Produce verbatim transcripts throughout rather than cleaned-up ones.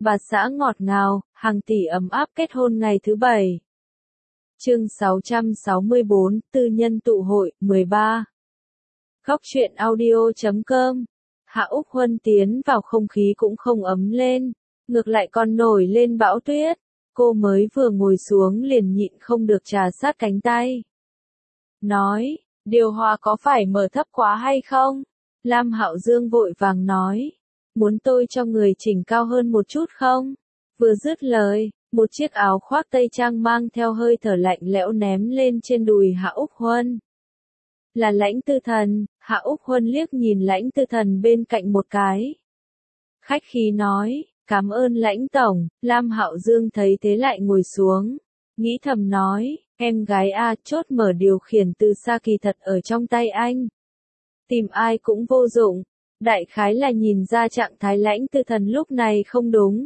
bà xã ngọt ngào, hàng tỷ ấm áp kết hôn ngày thứ bảy. Chương sáu trăm sáu mươi bốn, tư nhân tụ hội, mười ba. Góc truyện audio chấm com. Hạ Úc Huân tiến vào không khí cũng không ấm lên, ngược lại còn nổi lên bão tuyết. Cô mới vừa ngồi xuống liền nhịn không được trà sát cánh tay. Nói, điều hòa có phải mở thấp quá hay không? Lam Hạo Dương vội vàng nói, muốn tôi cho người chỉnh cao hơn một chút không? Vừa dứt lời, một chiếc áo khoác tây trang mang theo hơi thở lạnh lẽo ném lên trên đùi Hạ Úc Huân. Là Lãnh Tư Thần. Hạ Úc Huân liếc nhìn Lãnh Tư Thần bên cạnh một cái. Khách khí nói, cảm ơn Lãnh Tổng. Lam Hạo Dương thấy thế lại ngồi xuống, nghĩ thầm nói, em gái a, chốt mở điều khiển từ xa kỳ thật ở trong tay anh. Tìm ai cũng vô dụng, đại khái là nhìn ra trạng thái Lãnh Tư Thần lúc này không đúng.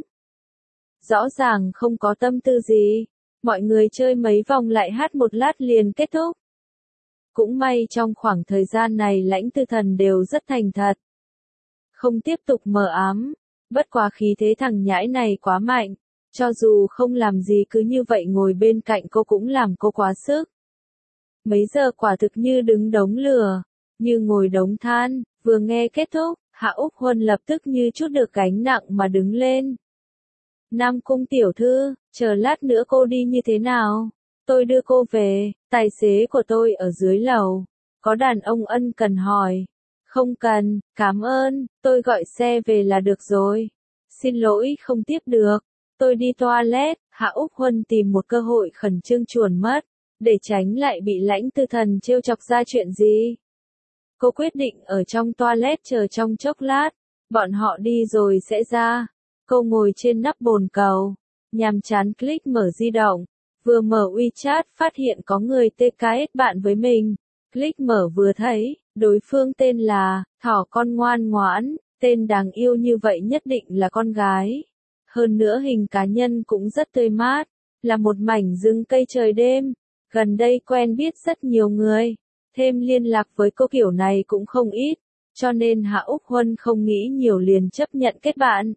Rõ ràng không có tâm tư gì, mọi người chơi mấy vòng lại hát một lát liền kết thúc. Cũng may trong khoảng thời gian này Lãnh Tư Thần đều rất thành thật, không tiếp tục mờ ám, bất quá khí thế thằng nhãi này quá mạnh, cho dù không làm gì cứ như vậy ngồi bên cạnh cô cũng làm cô quá sức. Mấy giờ quả thực như đứng đống lửa, như ngồi đống than. Vừa nghe kết thúc, Hạ Úc Huân lập tức như chút được gánh nặng mà đứng lên. Nam Cung tiểu thư, chờ lát nữa cô đi như thế nào? Tôi đưa cô về. Tài xế của tôi ở dưới lầu. Có đàn ông ân cần hỏi. Không cần, cảm ơn, tôi gọi xe về là được rồi. Xin lỗi không tiếp được. Tôi đi toilet. Hạ Úc Huân tìm một cơ hội khẩn trương chuồn mất, để tránh lại bị Lãnh Tư Thần trêu chọc ra chuyện gì. Cô quyết định ở trong toilet chờ trong chốc lát, bọn họ đi rồi sẽ ra. Cô ngồi trên nắp bồn cầu, nhàm chán click mở di động, vừa mở WeChat phát hiện có người tê cái bạn với mình. Click mở vừa thấy, đối phương tên là Thỏ con ngoan ngoãn, tên đáng yêu như vậy nhất định là con gái. Hơn nữa hình cá nhân cũng rất tươi mát, là một mảnh rừng cây trời đêm. Gần đây quen biết rất nhiều người, thêm liên lạc với cô kiểu này cũng không ít, cho nên Hạ Úc Huân không nghĩ nhiều liền chấp nhận kết bạn.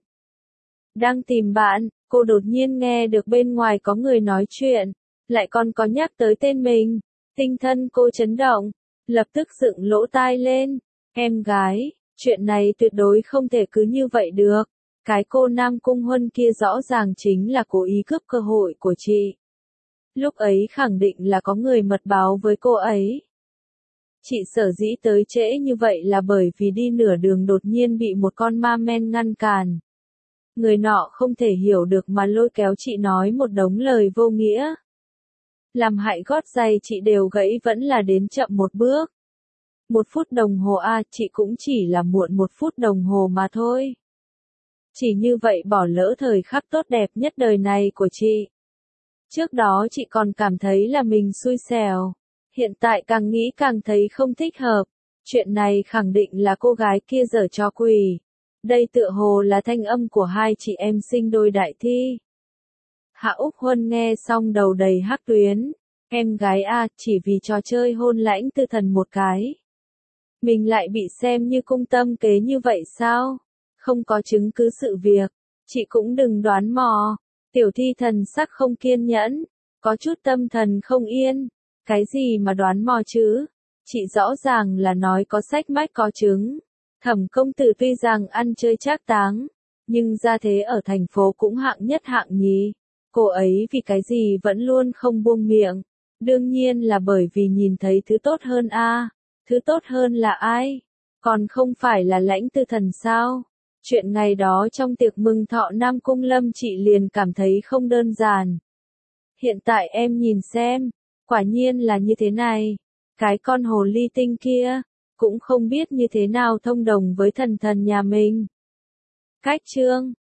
Đang tìm bạn, cô đột nhiên nghe được bên ngoài có người nói chuyện, lại còn có nhắc tới tên mình. Tinh thần cô chấn động, lập tức dựng lỗ tai lên. Em gái, chuyện này tuyệt đối không thể cứ như vậy được. Cái cô Nam Cung Huân kia rõ ràng chính là cố ý cướp cơ hội của chị. Lúc ấy khẳng định là có người mật báo với cô ấy. Chị sở dĩ tới trễ như vậy là bởi vì đi nửa đường đột nhiên bị một con ma men ngăn cản. Người nọ không thể hiểu được mà lôi kéo chị nói một đống lời vô nghĩa. Làm hại gót giày chị đều gãy vẫn là đến chậm một bước. Một phút đồng hồ a, à, chị cũng chỉ là muộn một phút đồng hồ mà thôi. Chỉ như vậy bỏ lỡ thời khắc tốt đẹp nhất đời này của chị. Trước đó chị còn cảm thấy là mình xui xẻo. Hiện tại càng nghĩ càng thấy không thích hợp. Chuyện này khẳng định là cô gái kia giở trò quỷ. Đây tựa hồ là thanh âm của hai chị em sinh đôi đại thi. Hạ Úc Huân nghe xong đầu đầy hắc tuyến. Em gái a, chỉ vì trò chơi hôn Lãnh Tư Thần một cái, mình lại bị xem như cung tâm kế như vậy sao? Không có chứng cứ sự việc, chị cũng đừng đoán mò. Tiểu thi thần sắc không kiên nhẫn, có chút tâm thần không yên. Cái gì mà đoán mò chứ? Chị rõ ràng là nói có sách mách có chứng. Thẩm công tử tuy rằng ăn chơi trác táng, nhưng gia thế ở thành phố cũng hạng nhất hạng nhì. Cô ấy vì cái gì vẫn luôn không buông miệng? Đương nhiên là bởi vì nhìn thấy thứ tốt hơn a. À. Thứ tốt hơn là ai? Còn không phải là Lãnh Tư Thần sao? Chuyện ngày đó trong tiệc mừng thọ Nam Cung Lâm chị liền cảm thấy không đơn giản. Hiện tại em nhìn xem, quả nhiên là như thế này. Cái con hồ ly tinh kia, cũng không biết như thế nào thông đồng với thần thần nhà mình. Cách chương